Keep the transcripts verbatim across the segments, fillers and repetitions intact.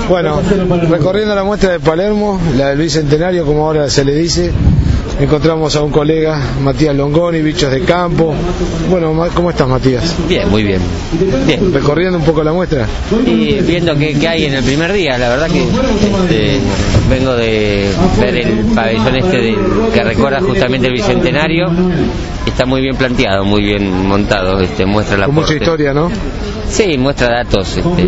Bueno, recorriendo la muestra de Palermo, la del Bicentenario, como ahora se le dice, encontramos a un colega, Matías Longoni, Bichos de Campo. Bueno, ¿cómo estás, Matías? Bien, muy bien. Bien. ¿Recorriendo un poco la muestra? Y viendo qué, qué hay en el primer día, la verdad que este, vengo de ver el pabellón este del, que recuerda justamente el Bicentenario. Está muy bien planteado, muy bien montado, este, muestra la Con mucha historia, ¿no? Sí, muestra datos este,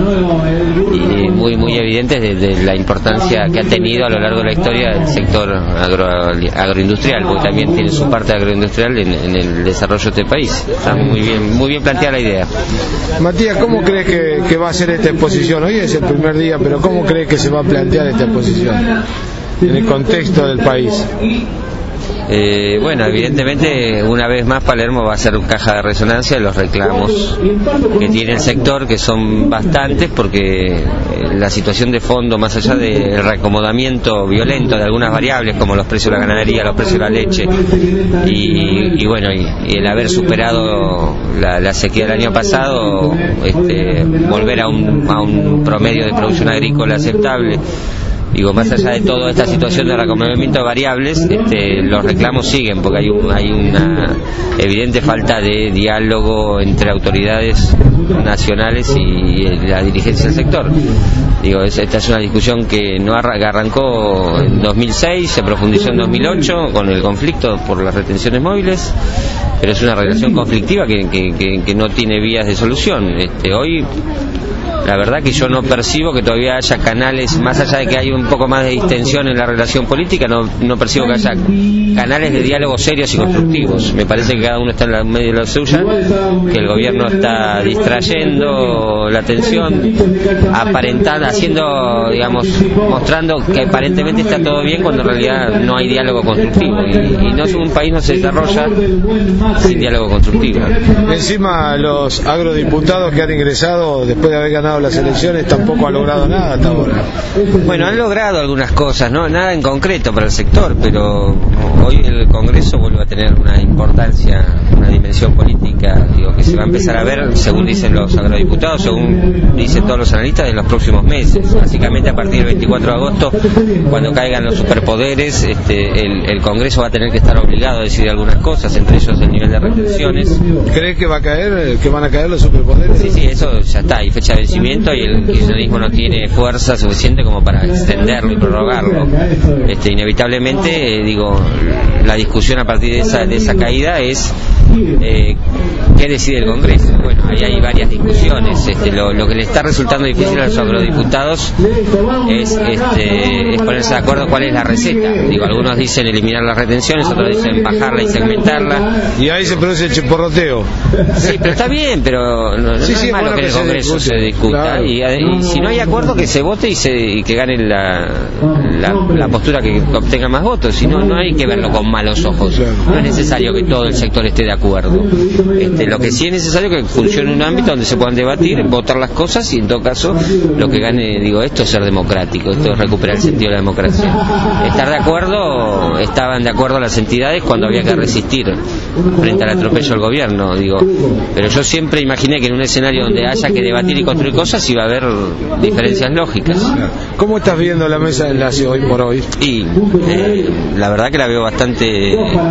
y muy muy evidentes de, de la importancia que ha tenido a lo largo de la historia el sector agro, agroindustrial, porque también tiene su parte agroindustrial en, en el desarrollo de este país. Está muy bien muy bien planteada la idea. Matías, ¿cómo crees que, que va a ser esta exposición? Hoy es el primer día, pero ¿cómo crees que se va a plantear esta exposición en el contexto del país? Eh, bueno, evidentemente una vez más Palermo va a ser caja de resonancia de los reclamos que tiene el sector, que son bastantes, porque la situación de fondo, más allá del reacomodamiento violento de algunas variables como los precios de la ganadería, los precios de la leche y, y bueno, y, y el haber superado la, la sequía del año pasado, este, volver a un, a un promedio de producción agrícola aceptable. Digo, más allá de toda esta situación de reacomodamiento de variables, este, los reclamos siguen, porque hay, un, hay una evidente falta de diálogo entre autoridades nacionales y la dirigencia del sector. Digo, esta es una discusión que no arrancó en dos mil seis, se profundizó en dos mil ocho con el conflicto por las retenciones móviles, pero es una relación conflictiva que, que, que, que no tiene vías de solución. Este, hoy la verdad que yo no percibo que todavía haya canales, más allá de que hay un poco más de distensión en la relación política, no, no percibo que haya canales de diálogo serios y constructivos. Me parece que cada uno está en la medio de la suya, que el gobierno está distrayendo la atención, aparentando, haciendo, digamos, mostrando que aparentemente está todo bien cuando en realidad no hay diálogo constructivo. Y, y no, un país no se desarrolla sin diálogo constructivo. Encima, los agrodiputados que han ingresado después de haber ganado las elecciones tampoco han logrado nada hasta ahora. Bueno, han logrado algunas cosas, no nada en concreto para el sector, pero hoy el Congreso vuelve a tener una importancia, una dimensión política, digo, que se va a empezar a ver, según dicen los agrodiputados, según dicen todos los analistas, en los próximos meses. Básicamente a partir del veinticuatro de agosto, cuando caigan los superpoderes, este, el, el Congreso va a tener que estar obligado a decidir algunas cosas, entre ellos el nivel de retenciones. ¿Crees que va a caer, que van a caer los superpoderes? Sí, sí, eso ya está, hay fecha de vencimiento y el kirchnerismo no tiene fuerza suficiente como para extenderlo y prorrogarlo. Este, inevitablemente, eh, digo, la discusión a partir de esa, de esa caída es eh, ¿qué decide el Congreso? Bueno, ahí hay varias discusiones. Este, lo, lo que le está resultando difícil a los agrodiputados es, este, es ponerse de acuerdo cuál es la receta. Digo, algunos dicen eliminar las retenciones, otros dicen bajarla y segmentarla. Y ahí se produce el chiporroteo. Sí, pero está bien, pero no, no sí, es sí, malo bueno, que en el Congreso se, se discuta. Claro. Y, y si no hay acuerdo, que se vote y, se, y que gane la, la, la postura que obtenga más votos. Si no, no hay que verlo con malos ojos. No es necesario que todo el sector esté de acuerdo. Este, lo que sí es necesario es que funcione un ámbito donde se puedan debatir, votar las cosas y en todo caso lo que gane, digo, esto es ser democrático, esto es recuperar el sentido de la democracia. Estar de acuerdo, estaban de acuerdo las entidades cuando había que resistir frente al atropello del gobierno, digo, pero yo siempre imaginé que en un escenario donde haya que debatir y construir cosas iba a haber diferencias lógicas. ¿Cómo estás viendo la mesa de enlace hoy por hoy? Y eh, la verdad que la veo bastante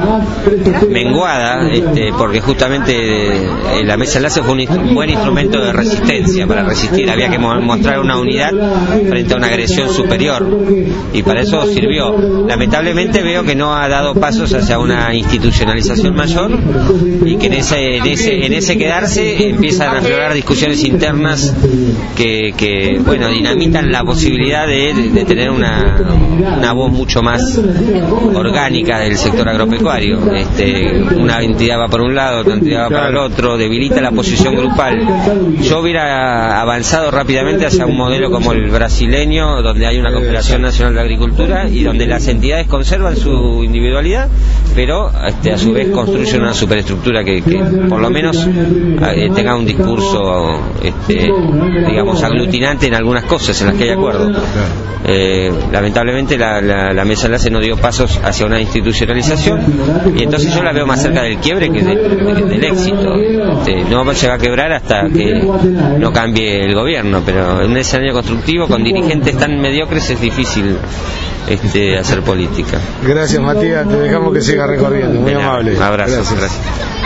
menguada, este, porque justamente eh, la mesa de enlace fue un instru- buen instrumento de resistencia para resistir, había que mo- mostrar una unidad frente a una agresión superior y para eso sirvió. Lamentablemente veo que no ha dado pasos hacia una institucionalización mayor y que en ese, en ese, en ese quedarse empiezan a aflorar discusiones internas que, que bueno, dinamitan la posibilidad de, de tener una, una voz mucho más orgánica del sector agropecuario. Este, una entidad va por un lado, otra entidad va para el otro, debilita la posición grupal. Yo hubiera avanzado rápidamente hacia un modelo como el brasileño, donde hay una Confederación Nacional de Agricultura y donde las entidades conservan su individualidad, pero este, a su vez construyen una superestructura que, que por lo menos eh, tenga un discurso este, digamos aglutinante en algunas cosas en las que hay acuerdo. Eh, lamentablemente la, la, la mesa enlace no dio pasos hacia una institucionalización y entonces yo la veo más cerca del quiebre que que del, del éxito. Este, no se va a quebrar hasta que no cambie el gobierno, pero en un escenario constructivo con dirigentes tan mediocres es difícil este, hacer política. Gracias, Matías, te dejamos que siga recorriendo, muy amable. Un abrazo. Gracias. Gracias.